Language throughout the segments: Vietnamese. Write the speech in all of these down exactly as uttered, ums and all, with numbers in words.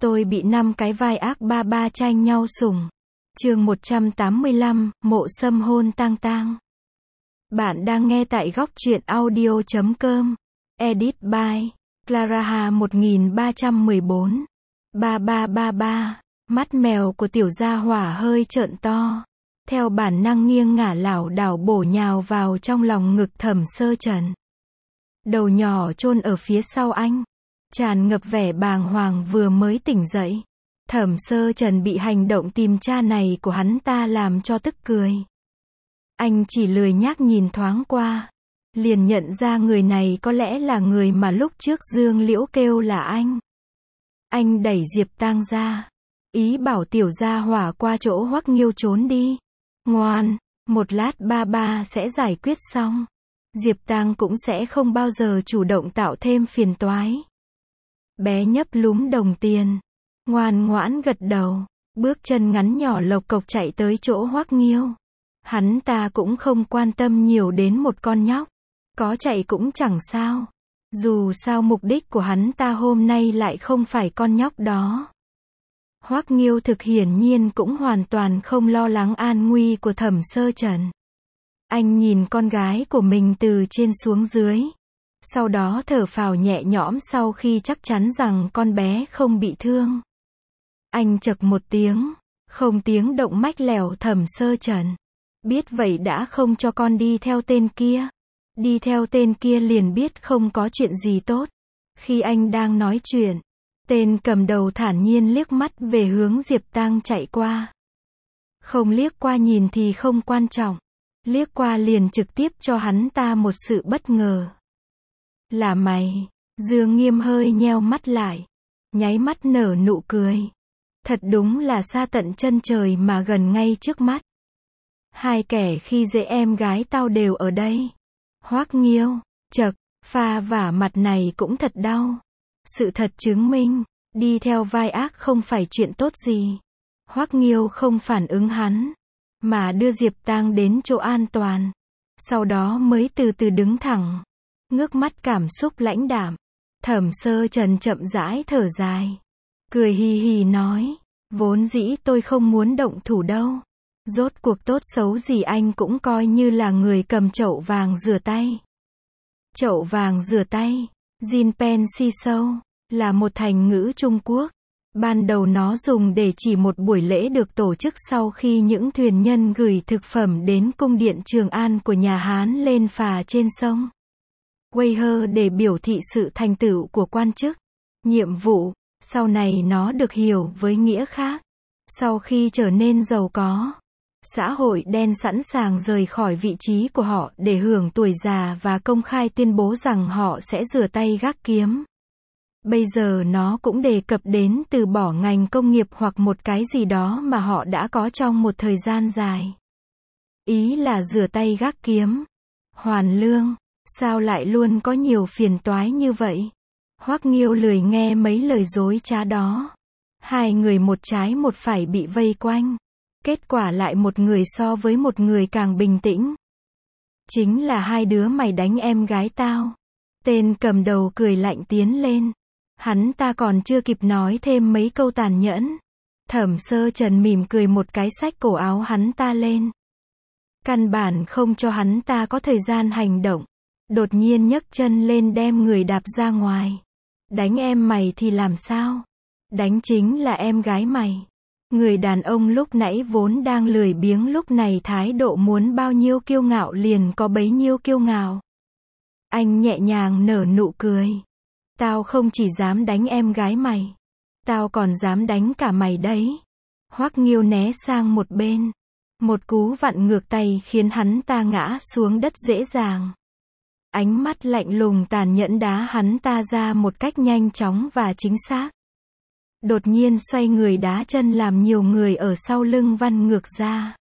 Tôi bị năm cái vai ác ba ba tranh nhau sủng. Chương một trăm tám mươi lăm, Mộ Sâm hôn tang tang. Bạn đang nghe tại góc truyện audio chấm com. Edit by Clara một nghìn ba trăm mười bốn. ba ba ba ba. Mắt mèo của tiểu gia hỏa hơi trợn to. Theo bản năng nghiêng ngả lảo đảo bổ nhào vào trong lòng ngực Thẩm Sơ Trần. Đầu nhỏ chôn ở phía sau anh. Tràn ngập vẻ bàng hoàng vừa mới tỉnh dậy. Thẩm Sơ Trần bị hành động tìm cha này của hắn ta làm cho tức cười. Anh chỉ lười nhác nhìn thoáng qua. Liền nhận ra người này có lẽ là người mà lúc trước Dương Liễu kêu là anh. Anh đẩy Diệp Tang ra. Ý bảo tiểu gia hỏa qua chỗ Hoắc Nghiêu trốn đi. Ngoan, một lát ba ba sẽ giải quyết xong. Diệp Tang cũng sẽ không bao giờ chủ động tạo thêm phiền toái. Bé nhấp lúm đồng tiền. Ngoan ngoãn gật đầu. Bước chân ngắn nhỏ lộc cộc chạy tới chỗ Hoắc Nghiêu. Hắn ta cũng không quan tâm nhiều đến một con nhóc. Có chạy cũng chẳng sao. Dù sao mục đích của hắn ta hôm nay lại không phải con nhóc đó. Hoắc Nghiêu thực hiển nhiên cũng hoàn toàn không lo lắng an nguy của Thẩm Sơ Trần. Anh nhìn con gái của mình từ trên xuống dưới. Sau đó thở phào nhẹ nhõm sau khi chắc chắn rằng con bé không bị thương. Anh chậc một tiếng, không tiếng động mách lẻo Thẩm Sơ Trần. Biết vậy đã không cho con đi theo tên kia. Đi theo tên kia liền biết không có chuyện gì tốt. Khi anh đang nói chuyện, tên cầm đầu thản nhiên liếc mắt về hướng Diệp Tang chạy qua. Không liếc qua nhìn thì không quan trọng. Liếc qua liền trực tiếp cho hắn ta một sự bất ngờ. Là mày. Dương Nghiêm hơi nheo mắt lại. Nháy mắt nở nụ cười. Thật đúng là xa tận chân trời mà gần ngay trước mắt. Hai kẻ khi dễ em gái tao đều ở đây. Hoắc Nghiêu, chậc, pha vả mặt này cũng thật đau. Sự thật chứng minh, đi theo vai ác không phải chuyện tốt gì. Hoắc Nghiêu không phản ứng hắn, mà đưa Diệp Tang đến chỗ an toàn. Sau đó mới từ từ đứng thẳng. Ngước mắt cảm xúc lãnh đạm. Thẩm Sơ Trần chậm rãi thở dài. Cười hì hì nói. Vốn dĩ tôi không muốn động thủ đâu. Rốt cuộc tốt xấu gì anh cũng coi như là người cầm chậu vàng rửa tay. Chậu vàng rửa tay, Jinpen Sisou, là một thành ngữ Trung Quốc. Ban đầu nó dùng để chỉ một buổi lễ được tổ chức sau khi những thuyền nhân gửi thực phẩm đến cung điện Trường An của nhà Hán lên phà trên sông. Quay hơ để biểu thị sự thành tựu của quan chức, nhiệm vụ. Sau này nó được hiểu với nghĩa khác. Sau khi trở nên giàu có, xã hội đen sẵn sàng rời khỏi vị trí của họ để hưởng tuổi già và công khai tuyên bố rằng họ sẽ rửa tay gác kiếm. Bây giờ nó cũng đề cập đến từ bỏ ngành công nghiệp hoặc một cái gì đó mà họ đã có trong một thời gian dài. Ý là rửa tay gác kiếm. Hoàn Lương, sao lại luôn có nhiều phiền toái như vậy? Hoắc Nghiêu lười nghe mấy lời dối trá đó. Hai người một trái một phải bị vây quanh. Kết quả lại một người so với một người càng bình tĩnh. Chính là hai đứa mày đánh em gái tao. Tên cầm đầu cười lạnh tiến lên. Hắn ta còn chưa kịp nói thêm mấy câu tàn nhẫn. Thẩm Sơ Trần mỉm cười một cái xách cổ áo hắn ta lên. Căn bản không cho hắn ta có thời gian hành động. Đột nhiên nhấc chân lên đem người đạp ra ngoài. Đánh em mày thì làm sao? Đánh chính là em gái mày. Người đàn ông lúc nãy vốn đang lười biếng lúc này thái độ muốn bao nhiêu kiêu ngạo liền có bấy nhiêu kiêu ngạo. Anh nhẹ nhàng nở nụ cười. Tao không chỉ dám đánh em gái mày. Tao còn dám đánh cả mày đấy. Hoắc Nghiêu né sang một bên. Một cú vặn ngược tay khiến hắn ta ngã xuống đất dễ dàng. Ánh mắt lạnh lùng tàn nhẫn đá hắn ta ra một cách nhanh chóng và chính xác. Đột nhiên xoay người đá chân làm nhiều người ở sau lưng văng ngược ra.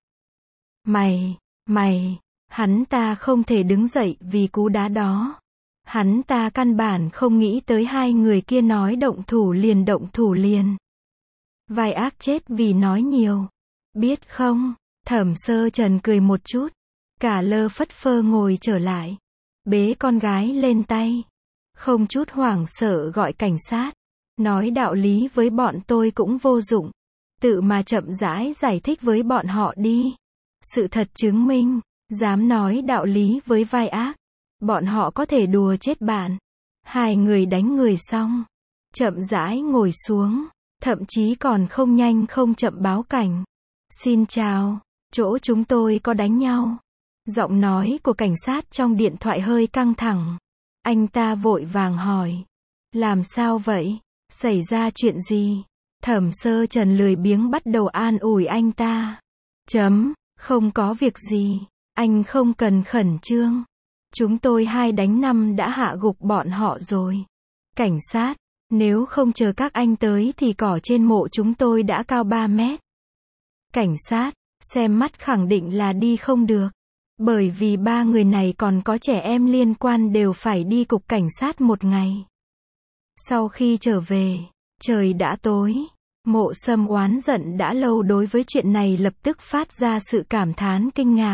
Mày, mày, hắn ta không thể đứng dậy vì cú đá đó. Hắn ta căn bản không nghĩ tới hai người kia nói động thủ liền động thủ liền. Vai ác chết vì nói nhiều. Biết không? Thẩm Sơ Trần cười một chút. Cả lơ phất phơ ngồi trở lại. Bế con gái lên tay. Không chút hoảng sợ gọi cảnh sát. Nói đạo lý với bọn tôi cũng vô dụng. Tự mà chậm rãi giải thích với bọn họ đi. Sự thật chứng minh, dám nói đạo lý với vai ác, bọn họ có thể đùa chết bạn. Hai người đánh người xong, chậm rãi ngồi xuống, thậm chí còn không nhanh không chậm báo cảnh. Xin chào, chỗ chúng tôi có đánh nhau. Giọng nói của cảnh sát trong điện thoại hơi căng thẳng. Anh ta vội vàng hỏi. Làm sao vậy? Xảy ra chuyện gì? Thẩm Sơ Trần lười biếng bắt đầu an ủi anh ta. Chấm, không có việc gì. Anh không cần khẩn trương. Chúng tôi hai đánh năm đã hạ gục bọn họ rồi. Cảnh sát, nếu không chờ các anh tới thì cỏ trên mộ chúng tôi đã cao ba mét. Cảnh sát, xem mắt khẳng định là đi không được. Bởi vì ba người này còn có trẻ em liên quan đều phải đi cục cảnh sát một ngày. Sau khi trở về, trời đã tối. Mộ Sâm oán giận đã lâu đối với chuyện này lập tức phát ra sự cảm thán kinh ngạc.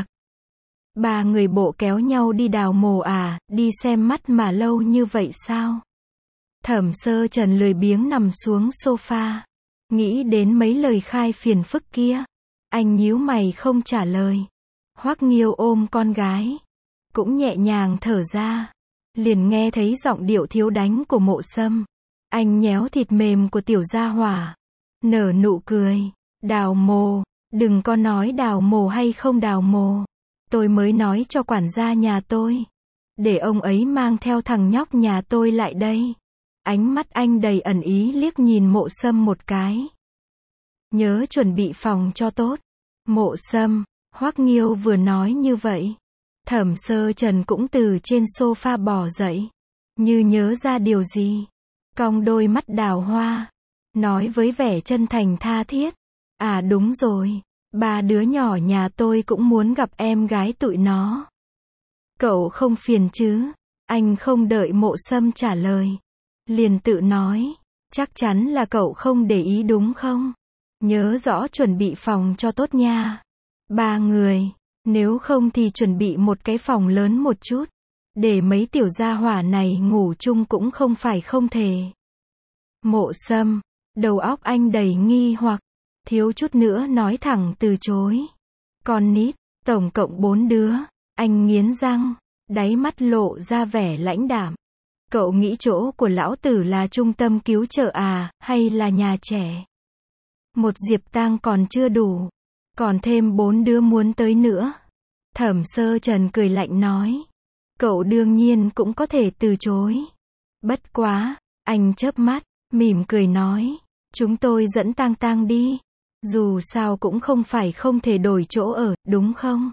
Ba người bộ kéo nhau đi đào mồ à, đi xem mắt mà lâu như vậy sao? Thẩm Sơ Trần lười biếng nằm xuống sofa. Nghĩ đến mấy lời khai phiền phức kia. Anh nhíu mày không trả lời. Hoắc Nghiêu ôm con gái. Cũng nhẹ nhàng thở ra. Liền nghe thấy giọng điệu thiếu đánh của Mộ Sâm. Anh nhéo thịt mềm của tiểu gia hỏa. Nở nụ cười. Đào mồ. Đừng có nói đào mồ hay không đào mồ. Tôi mới nói cho quản gia nhà tôi. Để ông ấy mang theo thằng nhóc nhà tôi lại đây. Ánh mắt anh đầy ẩn ý liếc nhìn Mộ Sâm một cái. Nhớ chuẩn bị phòng cho tốt. Mộ Sâm, Hoắc Nghiêu vừa nói như vậy. Thẩm Sơ Trần cũng từ trên sofa bò dậy. Như nhớ ra điều gì. Cong đôi mắt đào hoa. Nói với vẻ chân thành tha thiết. À đúng rồi. Ba đứa nhỏ nhà tôi cũng muốn gặp em gái tụi nó. Cậu không phiền chứ? Anh không đợi Mộ Sâm trả lời. Liền tự nói. Chắc chắn là cậu không để ý đúng không? Nhớ rõ chuẩn bị phòng cho tốt nha. Ba người. Nếu không thì chuẩn bị một cái phòng lớn một chút. Để mấy tiểu gia hỏa này ngủ chung cũng không phải không thể. Mộ Sâm. Đầu óc anh đầy nghi hoặc. Thiếu chút nữa nói thẳng từ chối. Con nít. Tổng cộng bốn đứa. Anh nghiến răng. Đáy mắt lộ ra vẻ lãnh đạm. Cậu nghĩ chỗ của lão tử là trung tâm cứu trợ à, hay là nhà trẻ? Một Diệp Tang còn chưa đủ. Còn thêm bốn đứa muốn tới nữa. Thẩm Sơ Trần cười lạnh nói. Cậu đương nhiên cũng có thể từ chối. Bất quá, anh chớp mắt, mỉm cười nói. Chúng tôi dẫn Tang Tang đi. Dù sao cũng không phải không thể đổi chỗ ở, đúng không?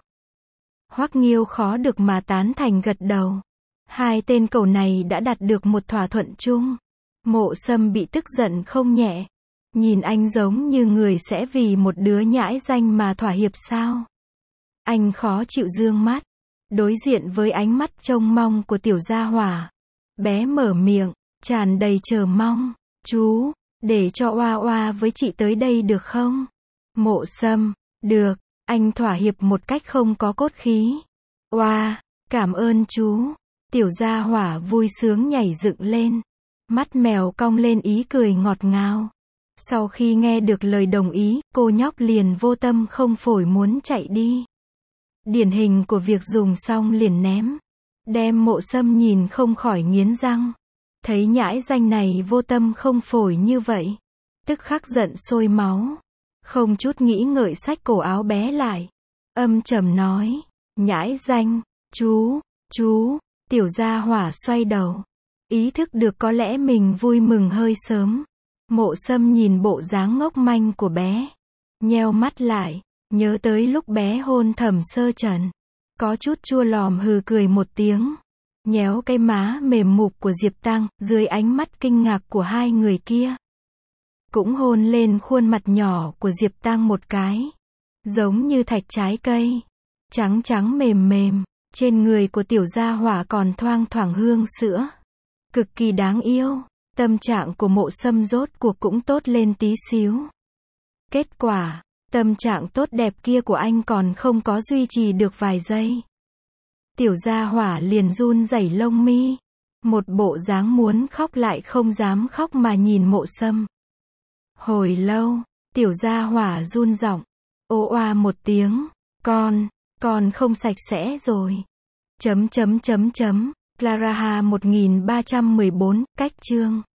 Hoắc Nghiêu khó được mà tán thành gật đầu. Hai tên cẩu này đã đạt được một thỏa thuận chung. Mộ Sâm bị tức giận không nhẹ. Nhìn anh giống như người sẽ vì một đứa nhãi danh mà thỏa hiệp sao? Anh khó chịu dương mắt. Đối diện với ánh mắt trông mong của tiểu gia hỏa. Bé mở miệng, tràn đầy chờ mong. Chú, để cho Oa Oa với chị tới đây được không? Mộ Sâm, được. Anh thỏa hiệp một cách không có cốt khí. Oa, cảm ơn chú. Tiểu gia hỏa vui sướng nhảy dựng lên. Mắt mèo cong lên ý cười ngọt ngào. Sau khi nghe được lời đồng ý, cô nhóc liền vô tâm không phổi muốn chạy đi. Điển hình của việc dùng xong liền ném. Đem Mộ Sâm nhìn không khỏi nghiến răng. Thấy nhãi danh này vô tâm không phổi như vậy. Tức khắc giận sôi máu. Không chút nghĩ ngợi xách cổ áo bé lại. Âm trầm nói. Nhãi danh, chú, chú. Tiểu gia hỏa xoay đầu. Ý thức được có lẽ mình vui mừng hơi sớm. Mộ Sâm nhìn bộ dáng ngốc manh của bé. Nheo mắt lại. Nhớ tới lúc bé hôn Thẩm Sơ Trần. Có chút chua lòm hừ cười một tiếng. Nhéo cái má mềm mục của Diệp Tang, dưới ánh mắt kinh ngạc của hai người kia. Cũng hôn lên khuôn mặt nhỏ của Diệp Tang một cái. Giống như thạch trái cây. Trắng trắng mềm mềm. Trên người của tiểu gia hỏa còn thoang thoảng hương sữa. Cực kỳ đáng yêu. Tâm trạng của Mộ Sâm rốt cuộc cũng tốt lên tí xíu. Kết quả, tâm trạng tốt đẹp kia của anh còn không có duy trì được vài giây. Tiểu gia hỏa liền run rẩy lông mi. Một bộ dáng muốn khóc lại không dám khóc mà nhìn Mộ Sâm. Hồi lâu, tiểu gia hỏa run giọng, ô oa một tiếng, con, con không sạch sẽ rồi. Chấm chấm chấm chấm, Clara một nghìn ba trăm mười bốn, cách chương.